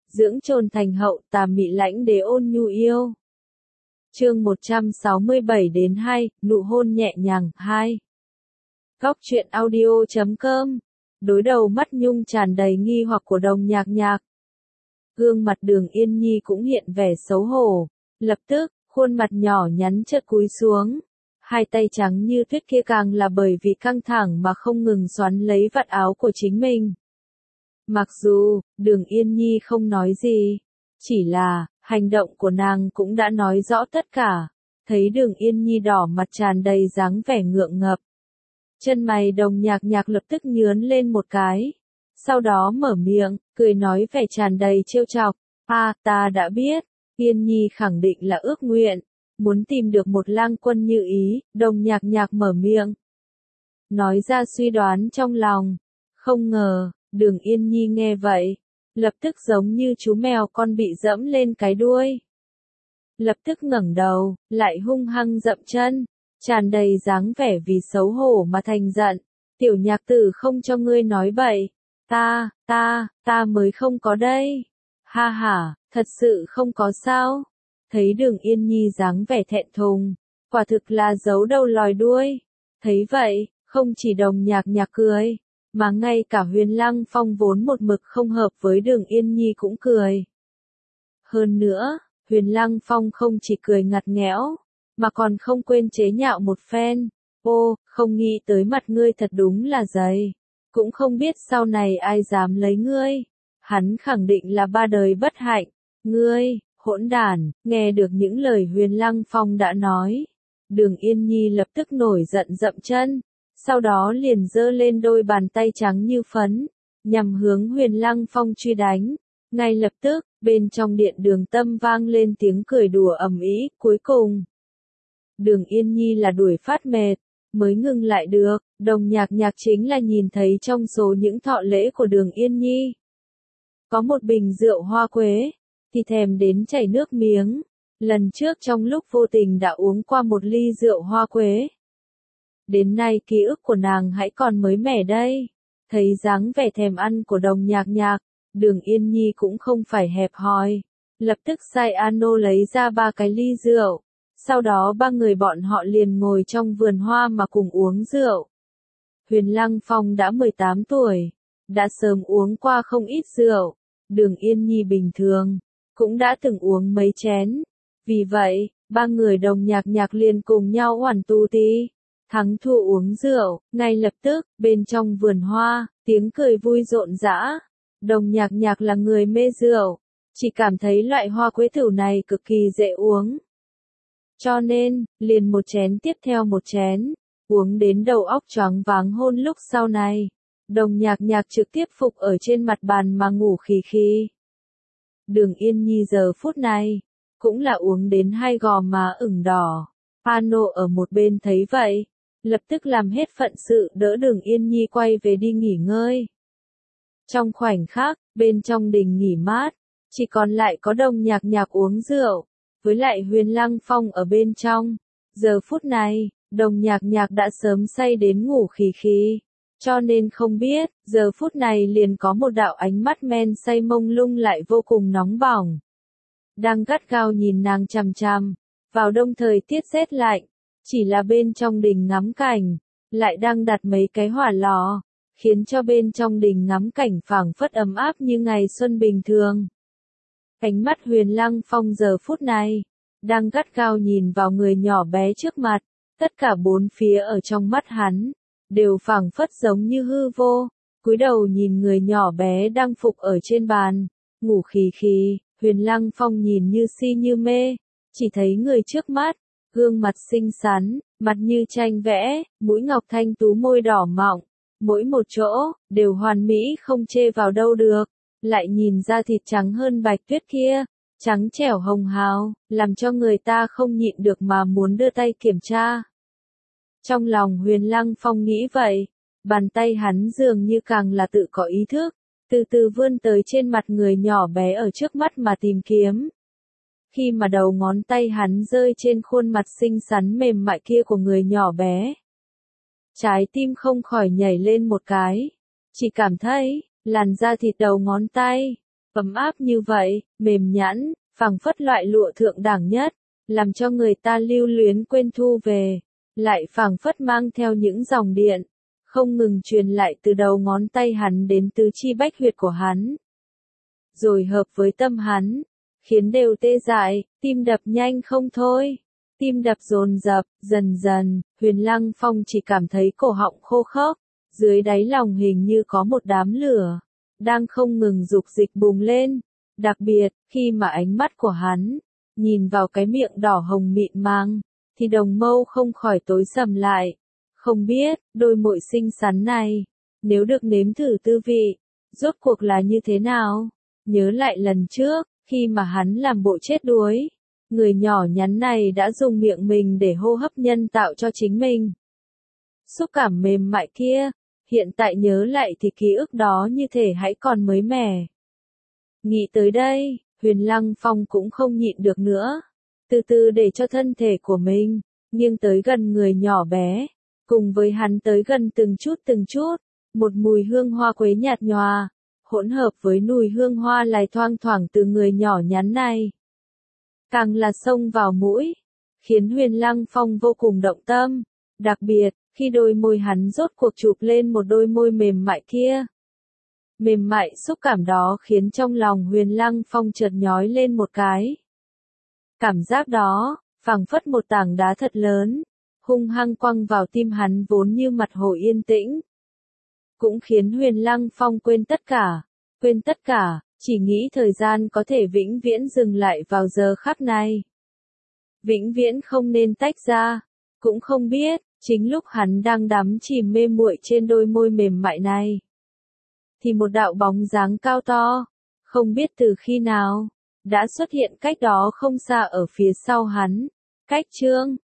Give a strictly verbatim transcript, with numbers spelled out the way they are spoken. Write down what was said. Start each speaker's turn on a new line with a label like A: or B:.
A: dưỡng trồn thành hậu, tà mị lãnh đế ôn nhu yêu. Chương một trăm sáu mươi bảy đến hai, nụ hôn nhẹ nhàng, hai. Góc truyện audio chấm com. Đối đầu mắt nhung tràn đầy nghi hoặc của Đồng Nhạc Nhạc. Gương mặt Đường Yên Nhi cũng hiện vẻ xấu hổ, lập tức, khuôn mặt nhỏ nhắn chợt cúi xuống. Hai tay trắng như tuyết kia càng là bởi vì căng thẳng mà không ngừng xoắn lấy vạt áo của chính mình. Mặc dù, Đường Yên Nhi không nói gì, chỉ là, hành động của nàng cũng đã nói rõ tất cả. Thấy Đường Yên Nhi đỏ mặt tràn đầy dáng vẻ ngượng ngập. Chân mày Đồng Nhạc Nhạc lập tức nhướn lên một cái. Sau đó mở miệng, cười nói vẻ tràn đầy trêu chọc. À, ta đã biết, Yên Nhi khẳng định là ước nguyện. Muốn tìm được một lang quân như ý, Đồng Nhạc Nhạc mở miệng. Nói ra suy đoán trong lòng. Không ngờ, Đường Yên Nhi nghe vậy. Lập tức giống như chú mèo con bị dẫm lên cái đuôi. Lập tức ngẩng đầu, lại hung hăng dậm chân. Tràn đầy dáng vẻ vì xấu hổ mà thành giận. Tiểu Nhạc tử không cho ngươi nói bậy. Ta, ta, ta mới không có đây. Ha ha, thật sự không có sao. Thấy Đường Yên Nhi dáng vẻ thẹn thùng, quả thực là giấu đầu lòi đuôi. Thấy vậy, không chỉ Đồng Nhạc Nhạc cười, mà ngay cả Huyền Lăng Phong vốn một mực không hợp với Đường Yên Nhi cũng cười. Hơn nữa, Huyền Lăng Phong không chỉ cười ngặt nghẽo, mà còn không quên chế nhạo một phen. Ô, không nghĩ tới mặt ngươi thật đúng là dày. Cũng không biết sau này ai dám lấy ngươi. Hắn khẳng định là ba đời bất hạnh. Ngươi, hỗn đản, nghe được những lời Huyền Lăng Phong đã nói. Đường Yên Nhi lập tức nổi giận dậm chân. Sau đó liền giơ lên đôi bàn tay trắng như phấn, nhằm hướng Huyền Lăng Phong truy đánh. Ngay lập tức, bên trong điện Đường Tâm vang lên tiếng cười đùa ầm ĩ. Cuối cùng, Đường Yên Nhi là đuổi phát mệt, mới ngừng lại được. Đồng Nhạc Nhạc chính là nhìn thấy trong số những thọ lễ của Đường Yên Nhi, có một bình rượu hoa quế, thì thèm đến chảy nước miếng. Lần trước trong lúc vô tình đã uống qua một ly rượu hoa quế. Đến nay ký ức của nàng hãy còn mới mẻ đây. Thấy dáng vẻ thèm ăn của Đồng Nhạc Nhạc, Đường Yên Nhi cũng không phải hẹp hòi. Lập tức sai Ano lấy ra ba cái ly rượu. Sau đó ba người bọn họ liền ngồi trong vườn hoa mà cùng uống rượu. Huyền Lăng Phong đã mười tám tuổi, đã sớm uống qua không ít rượu. Đường Yên Nhi bình thường, cũng đã từng uống mấy chén. Vì vậy, ba người Đồng Nhạc Nhạc liền cùng nhau oản tu tí. Thắng thua uống rượu, ngay lập tức, bên trong vườn hoa, tiếng cười vui rộn rã. Đồng Nhạc Nhạc là người mê rượu, chỉ cảm thấy loại hoa quế thảo này cực kỳ dễ uống. Cho nên, liền một chén tiếp theo một chén, uống đến đầu óc choáng váng hôn lúc sau này. Đồng Nhạc Nhạc trực tiếp phục ở trên mặt bàn mà ngủ khì khì. Đường Yên Nhi giờ phút này, cũng là uống đến hai gò má ửng đỏ. Ano ở một bên thấy vậy, lập tức làm hết phận sự đỡ Đường Yên Nhi quay về đi nghỉ ngơi. Trong khoảnh khắc, bên trong đình nghỉ mát, chỉ còn lại có Đồng Nhạc Nhạc uống rượu, với lại Huyền Lăng Phong ở bên trong. Giờ phút này, Đồng Nhạc Nhạc đã sớm say đến ngủ khì khì, cho nên không biết, giờ phút này liền có một đạo ánh mắt men say mông lung lại vô cùng nóng bỏng. Đang gắt gao nhìn nàng chằm chằm, vào đông thời tiết rét lạnh, chỉ là bên trong đình ngắm cảnh, lại đang đặt mấy cái hỏa lò, khiến cho bên trong đình ngắm cảnh phảng phất ấm áp như ngày xuân bình thường. Ánh mắt Huyền Lăng Phong giờ phút này, đang gắt gao nhìn vào người nhỏ bé trước mặt, tất cả bốn phía ở trong mắt hắn, đều phảng phất giống như hư vô. Cúi đầu nhìn người nhỏ bé đang phục ở trên bàn, ngủ khì khì. Huyền Lăng Phong nhìn như si như mê, chỉ thấy người trước mắt, gương mặt xinh xắn, mặt như tranh vẽ, mũi ngọc thanh tú môi đỏ mọng, mỗi một chỗ, đều hoàn mỹ không chê vào đâu được. Lại nhìn ra thịt trắng hơn bạch tuyết kia, trắng trẻo hồng hào, làm cho người ta không nhịn được mà muốn đưa tay kiểm tra. Trong lòng Huyền Lăng Phong nghĩ vậy, bàn tay hắn dường như càng là tự có ý thức, từ từ vươn tới trên mặt người nhỏ bé ở trước mắt mà tìm kiếm. Khi mà đầu ngón tay hắn rơi trên khuôn mặt xinh xắn mềm mại kia của người nhỏ bé, trái tim không khỏi nhảy lên một cái, chỉ cảm thấy, làn da thịt đầu ngón tay, ấm áp như vậy, mềm nhẵn, phảng phất loại lụa thượng đẳng nhất, làm cho người ta lưu luyến quên thu về, lại phảng phất mang theo những dòng điện, không ngừng truyền lại từ đầu ngón tay hắn đến tứ chi bách huyệt của hắn. Rồi hợp với tâm hắn, khiến đều tê dại, tim đập nhanh không thôi. Tim đập dồn dập, dần dần, Huyền Lăng Phong chỉ cảm thấy cổ họng khô khốc, dưới đáy lòng hình như có một đám lửa, đang không ngừng dục dịch bùng lên. Đặc biệt, khi mà ánh mắt của hắn, nhìn vào cái miệng đỏ hồng mịn màng, thì đồng mâu không khỏi tối sầm lại. Không biết, đôi muội xinh xắn này, nếu được nếm thử tư vị, rốt cuộc là như thế nào? Nhớ lại lần trước, khi mà hắn làm bộ chết đuối, người nhỏ nhắn này đã dùng miệng mình để hô hấp nhân tạo cho chính mình. Xúc cảm mềm mại kia, hiện tại nhớ lại thì ký ức đó như thể hãy còn mới mẻ. Nghĩ tới đây, Huyền Lăng Phong cũng không nhịn được nữa, từ từ để cho thân thể của mình nghiêng tới gần người nhỏ bé, cùng với hắn tới gần từng chút từng chút, một mùi hương hoa quế nhạt nhòa, hỗn hợp với mùi hương hoa lại thoang thoảng từ người nhỏ nhắn này. Càng là xông vào mũi, khiến Huyền Lăng Phong vô cùng động tâm, đặc biệt, khi đôi môi hắn rốt cuộc chụp lên một đôi môi mềm mại kia. Mềm mại xúc cảm đó khiến trong lòng Huyền Lăng Phong chợt nhói lên một cái. Cảm giác đó, phảng phất một tảng đá thật lớn, hung hăng quăng vào tim hắn vốn như mặt hồ yên tĩnh. Cũng khiến Huyền Lăng Phong quên tất cả, quên tất cả, chỉ nghĩ thời gian có thể vĩnh viễn dừng lại vào giờ khắc này. Vĩnh viễn không nên tách ra, cũng không biết, chính lúc hắn đang đắm chìm mê muội trên đôi môi mềm mại này, thì một đạo bóng dáng cao to, không biết từ khi nào, đã xuất hiện cách đó không xa ở phía sau hắn. Cách Trương